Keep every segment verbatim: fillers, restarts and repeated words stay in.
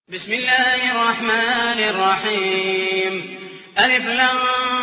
بسم الله الرحمن الرحيم ألف لام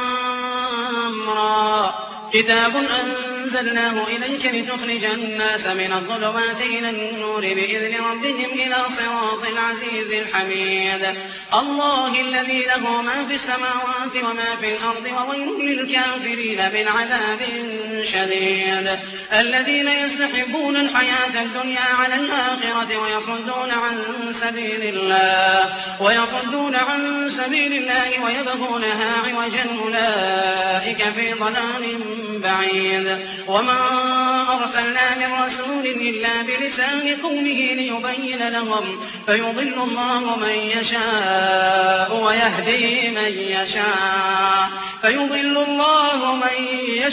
را كتاب أنزلناه إليك لتخرج الناس من الظلمات إلى النور بإذن ربهم إلى صراط العزيز الحميد الله الذي له ما في السماوات وما في الأرض وويل للكافرين من عذاب شديد الذين يستحبون الحياة الدنيا على الآخرة ويصدون عن سبيل الله ويصدون عن سبيل الله ويبغونها عوجا أولئك في ضلال بعيد وما أرسلنا من رسول إلا بلسان قومه ليبين لهم فيضل الله من يشاء ويهدي من يشاء فيضل الله من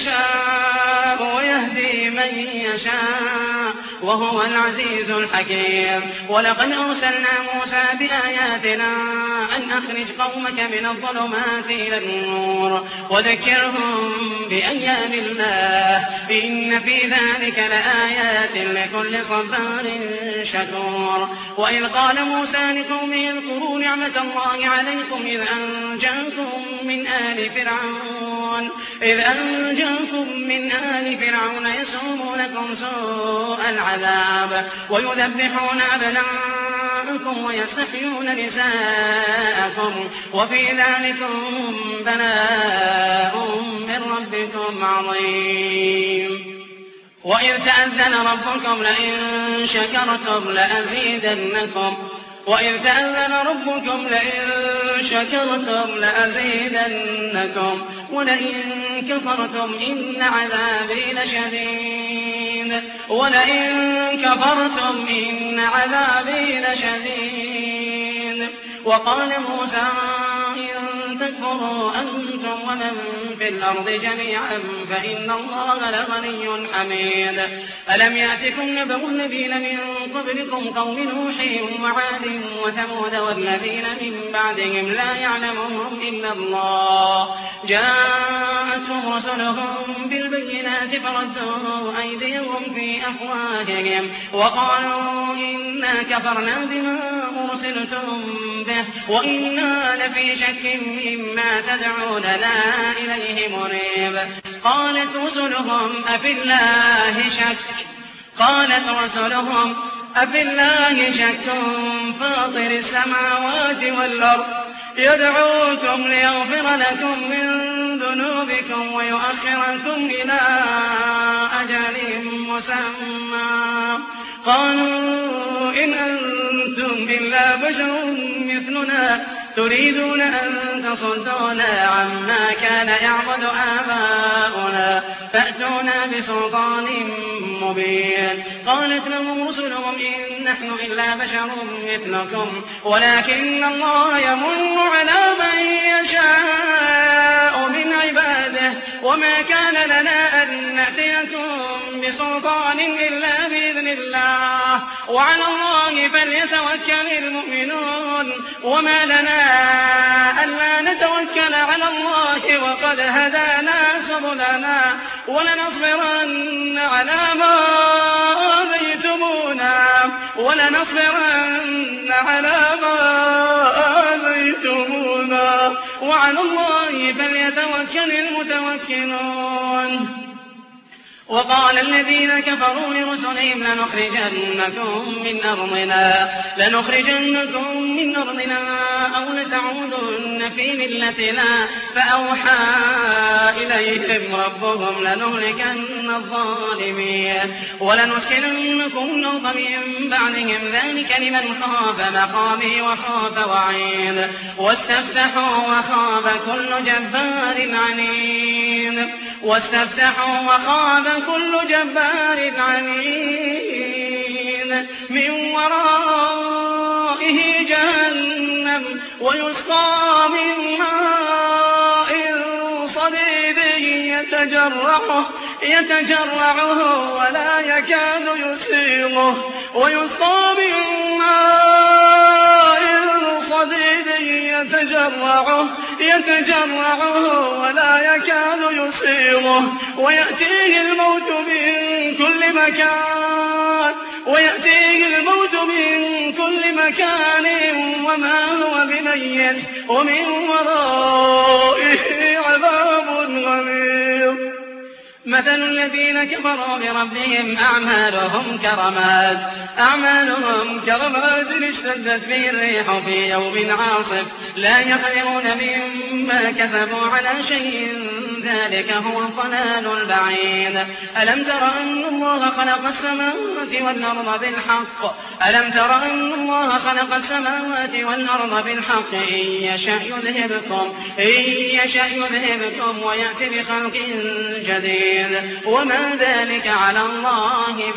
يشاء ويهدي من يشاء وهو العزيز الحكيم ولقد أرسلنا موسى بآياتنا أن أخرج قومك من الظلمات إلى النور وذكرهم بأيام الله إن في ذلك لآيات لكل صبار شكور وإذ قال موسى لقومه اذكروا نعمة الله عليكم إذ أنجاكم من آل فرعون إذ أنجاكم من آل فرعون يسومونكم سوء العذاب ويذبحون أبناءكم ويستحيون نساءكم وفي ذلكم بلاء من ربكم عظيم وإذ تأذن ربكم لئن شكرتم لأزيدنكم وإذ تأذن ربكم لئن شكرتم لأزيدنكم ولئن كفرتم إن عذابي لشديد ولئن كفرتم إن عذابي لشديد وقال موسى إن تكفروا أنتم ومن في الأرض جميعا فإن الله لغني حميد ألم يأتكم نبأ الذين من قبلكم قوم نوح وعاد وثمود والذين من بعدهم لا يعلمهم إلا الله جاءتهم رسلهم بالبينات فردوا أيديهم في أفواههم وقالوا إنا كفرنا بما أرسلتم به وإنا لفي شك مما تدعوننا إليه مريب قالت رسلهم أفي الله شك قالت رسلهم أفي الله شك فاطر السماوات والأرض يدعوكم ليغفر لكم من ذنوبكم ويؤخركم إلى أجل مسمى قالوا إن أنتم إلا بشر مثلنا تريدون أن تصدونا عما كان يعبد آباؤنا فأتونا بسلطان مبين قالت لهم رسلهم إن نحن إلا بشر مثلكم ولكن الله يمن على من يشاء من عباده وما كان لنا أن نأتيكم بسلطان إلا بإذن الله وعلى الله فليتوكل المؤمنون وما لنا ألا نتوكل على الله وقد هدانا سبلنا ولنصبرن على ما آذيتمونا ولنصبرن على ما آذيتمونا وعلى الله فليتوكل المتوكلون وقال الذين كفروا لرسلهم لنخرجنكم من أرضنا لنخرجنكم من أرضنا أو لتعودن في ملتنا فأوحى إليهم ربهم لنهلكن الظالمين ولنسكننكم الأرض من بعدهم ذلك لمن خاف مقامي وخاف وعيد واستفتحوا وخاب كل جبار عنيد واستفتحوا وخاب كل جبار عنيد من ورائه جهنم ويسقى من ماء صديد يتجرعه يتجرعه ولا يكاد يسيغه ويسقى من ماء صديد يتجرعه يتجرعه ولا يكاد يسيغه ويأتيه الموت من كل مكان ويأتيه الموت من كل مكان ميت ومن ورائه عذاب غليظ. مثل الذين كفروا بربهم أعمالهم كرماد أعمالهم كرماد اشتدت به الريح في يوم عاصف لا يقدرون مما كسبوا على شيء ذلك هو الضلال البعيد. ألم تر أن الله خلق السماوات والأرض بالحق ألم تر أن الله خلق السماوات والأرض بالحق إن يشأ يذهبكم إن يشأ يذهبكم ويأتي بخلق جديد وما ذلك على الله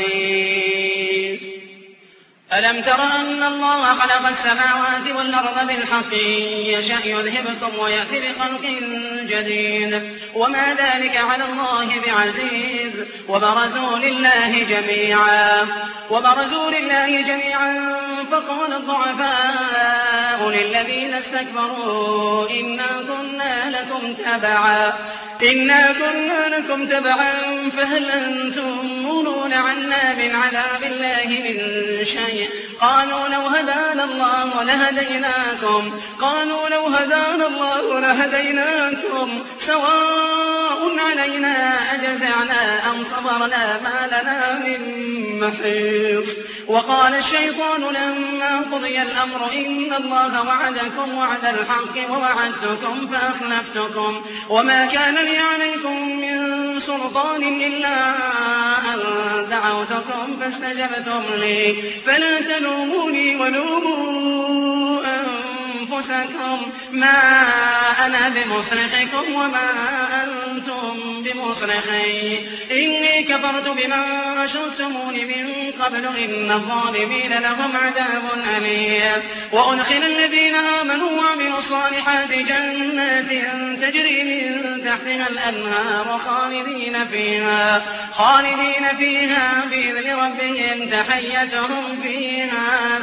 بعزيز. ألم تر أن الله خلق السماوات والأرض بالحق إن يشأ يذهبكم ويأتي بخلق جديد وما ذلك على الله بعزيز. وبرزوا لله جميعا وبرزوا لله جميعا فقال الضعفاء للذين استكبروا إنا كنا لكم تبعا إنا كنا لكم تبعا فهل أنتم مغنون عنا من عذاب الله من شيء قالوا لو هدانا الله لهديناكم قالوا لو هدانا الله لهديناكم سواء علينا أجزعنا أم صبرنا ما لنا من محيص. وقال الشيطان لما قضي الأمر إن الله وعدكم وعد الحق ووعدتكم فأخلفتكم وما كان لي عليكم من سلطان إلا أن دعوتكم فاستجبتم لي فلا تلوموني ولوموا أنفسكم ما أنا بمصرخكم وما أنتم بمصرخي إني كفرت بما أشركتمون من قبل إن الظالمين لهم عذاب أليم. وأدخل الذين آمنوا وعملوا الصالحات جنات تجري من تحتها الأنهار خالدين فيها خالدين فيها بإذن ربهم تحيتهم فيها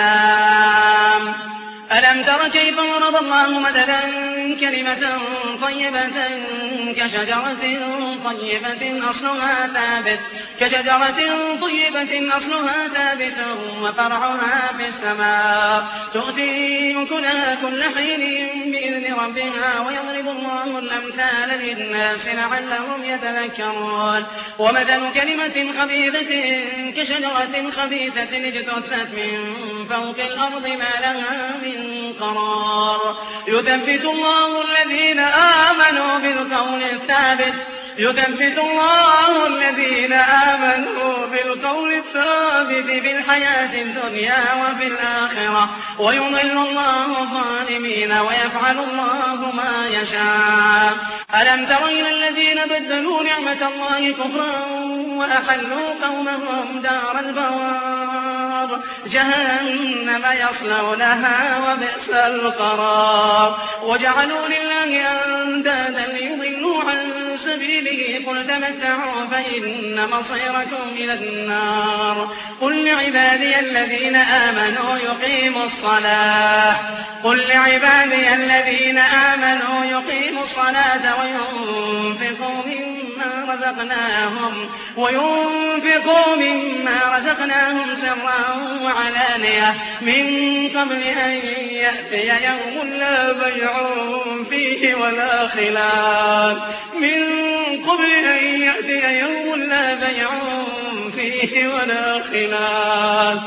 سلام. ألم تر كيف ضرب الله مثلا كلمة طيبة كشجرة طيبة أصلها ثابت كشجرة طيبة أصلها ثابت وفرعها في السماء تؤتي أكلها كل حين بإذن ربها ويضرب الله الأمثال للناس لعلهم يتذكرون. ومثل كلمة خبيثة كشجرة خبيثة اجتثت من فوق الأرض ما لها من قرار يثبت الله الذين آمنوا بالقول الثابت يثبت الله الذين آمنوا بالقول الثابت في الحياة الدنيا وفي الآخرة ويضل الله الظالمين ويفعل الله ما يشاء. ألم تر إلى الذين بدلوا نعمة الله كفرا وأحلوا قومهم دار البوار جهنم يصلونها وبئس القرار وجعلوا لله أندادا ليضلوا عن سبيله قل تمتعوا فإن مصيركم إلى النار. قل لعبادي الذين آمنوا يقيموا الصلاة قل لعبادي الذين آمنوا يقيموا الصلاة وينفقوا مما رزقناهم وينفقوا مما رزقناهم سرا وعلانية من قبل أن يأتي يوم لا بيع فيه ولا خلال من قبل أن يأتي يوم لا بيع فيه ولا خلال.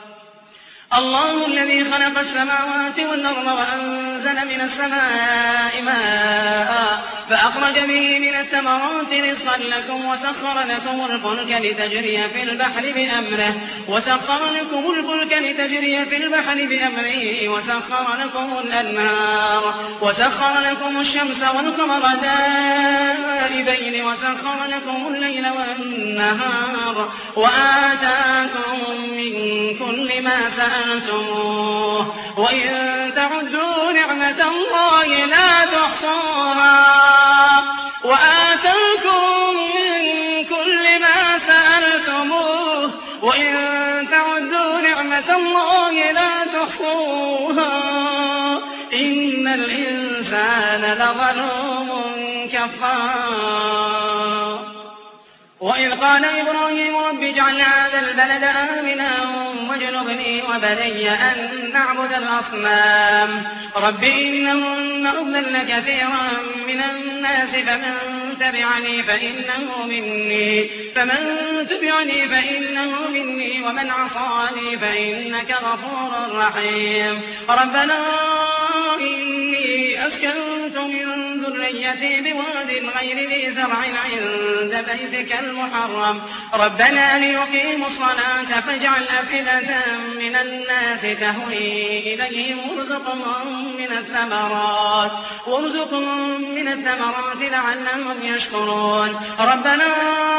الله الذي خلق السماوات والأرض وأنزل من السماء ماء فأخرج به من الثمرات رزقا لكم وسخر لكم الفلك لتجري في البحر بأمره وسخر لكم الفلك لتجري في البحر بأمره وسخر لكم الأنهار وسخر لكم الشمس والقمر دائبين وسخر لكم الليل والنهار وآتاكم من كل ما سألتموه وإن تعدوا نعمة الله لا تحصوها وآتاكم من كل ما سألتموه وإن تعدوا نعمة الله لا تحصوها إن الإنسان لظلوم كفار. وإذ قال إبراهيم رب اجعل هذا البلد آمنا واجنبني وبني أن نعبد الأصنام رب إنهن أضللن كثيرا من الناس فمن تبعني فإنه مني فمن تبعني فإنه مني ومن عصاني فإنك غفور رحيم ربنا إني أسكنت من ذريتي بواد غير ذي زرع عند بيتك المحرم ربنا ليقيموا الصلاة فاجعل أفئدة من الناس تهوي إليهم وارزقهم من الثمرات وارزقهم من الثمرات لعلهم يشكرون ربنا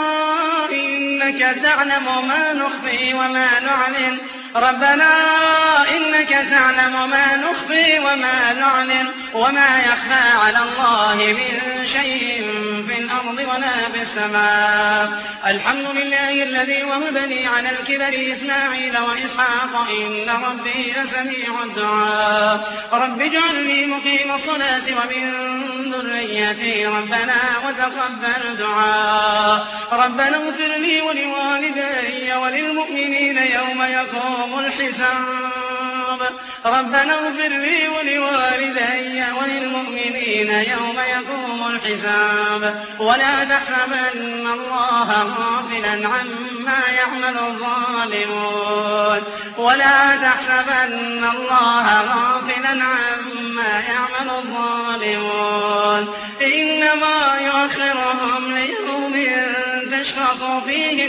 إنك تعلم ما نخفي وما نعلن ربنا إنك تعلم ما نخفي وما نعلن وما يخفى على الله من شيء في الأرض ولا في السماء الحمد لله الذي وهب لي على الكبر إسماعيل وإسحاق إن ربي لسميع الدعاء رب اجعلني مقيم الصلاة ومن ذريتي ربنا وتقبل دعاء ربنا اغفر لي ولوالدي وللمؤمنين يوم يقوم الحساب ربنا اغفر لي ولوالدي وللمؤمنين يوم يقوم الحساب ولا تحسبن الله غافلا عما يعمل الظالمون ولا تحسبن الله غافلا عما يعمل الظالمون إنما يؤخرهم ليوم تشخص فيه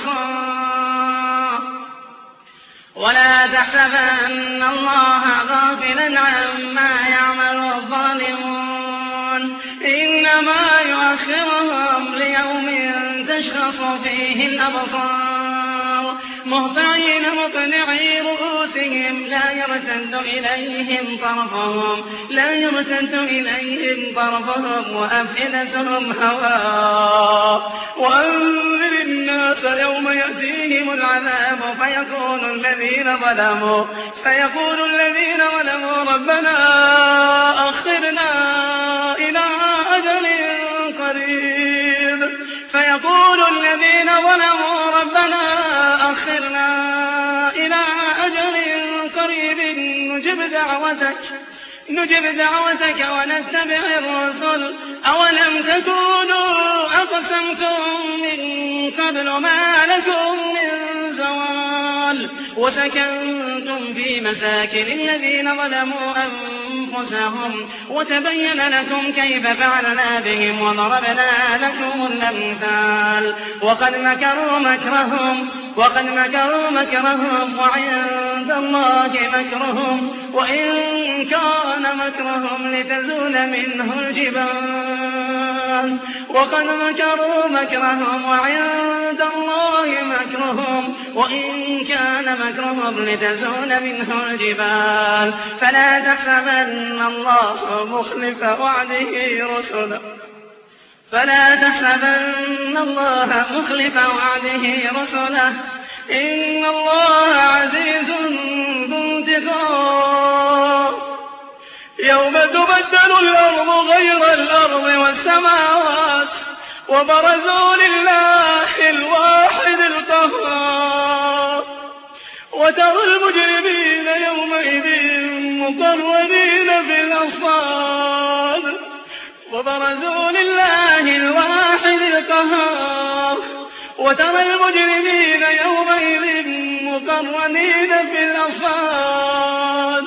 الأبصار ولا تحسبن الله غافلا عما يعمل الظالمون إنما يؤخرهم ليوم تشخص فيه الأبصار مهطعين مقنعي رؤوسهم لا يرتد إليهم طرفهم لا يرتد إليهم طرفهم وأفئدتهم هواء وأنذر الناس يوم يأتيهم العذاب فيقول الذين ظلموا فيقول الذين ظلموا ربنا أخرنا إلى أجل قريب فيقول الذين ظلموا ربنا أخرنا إلى أجل قريب نجب دعوتك نجب دعوتك ونتبع الرسل أولم تكونوا أقسمتم من قبل ما لكم من زوال وسكنتم في مساكن الذين ظلموا أنفسهم وتبين لكم كيف فعلنا بهم وضربنا لكم الأمثال وقد مكروا مكرهم وقد مكروا مكرهم وعند الله مكرهم وإن كان مكرهم لتزول منه الجبال وقد مكروا مكرهم وعند الله مكرهم وإن كان مكرهم لتزول منه الجبال فلا تحسبن الله مخلف وعده رسله فلا تحسبن الله مخلف وعده رسله إن الله عزيز ذو انتقام يوم تبدل الأرض غير الأرض والسماوات وبرزوا لله الواحد القهار وترى المجرمين يومئذ مقرنين في الأصفاد وبرزوا لله الواحد القهار وترى المجرمين يومئذ مقرنين في الأصفاد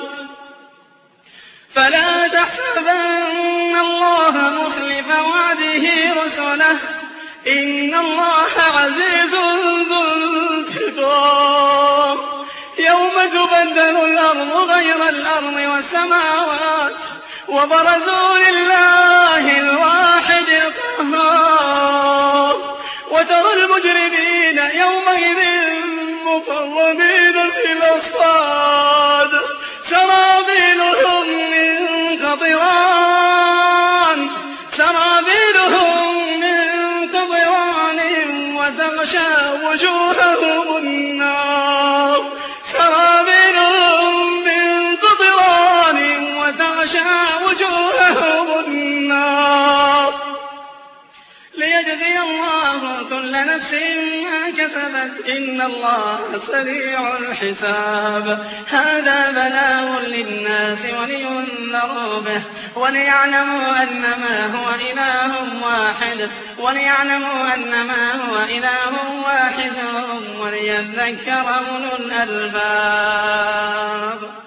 فلا تحسبن الله مخلف وعده رسله إن الله عزيز ذو انتقام يوم تبدل الأرض غير الأرض والسماوات وبرزوا لله الواحد القهار وترى المجرمين يومئذ مقرنين في الأصفاد سرابيلهم من قطران سرابيلهم من قطران وتغشى وجوههم النار سرابيلهم من قطران وتغشى وجوههم النار ليجزي الله كل نفس كسبت إن الله سريع الحساب هذا بلاغ للناس ولينذروا به وليعلموا أنما هو إله واحد وليعلموا أنما هو إله واحد وليذكر أولو الألباب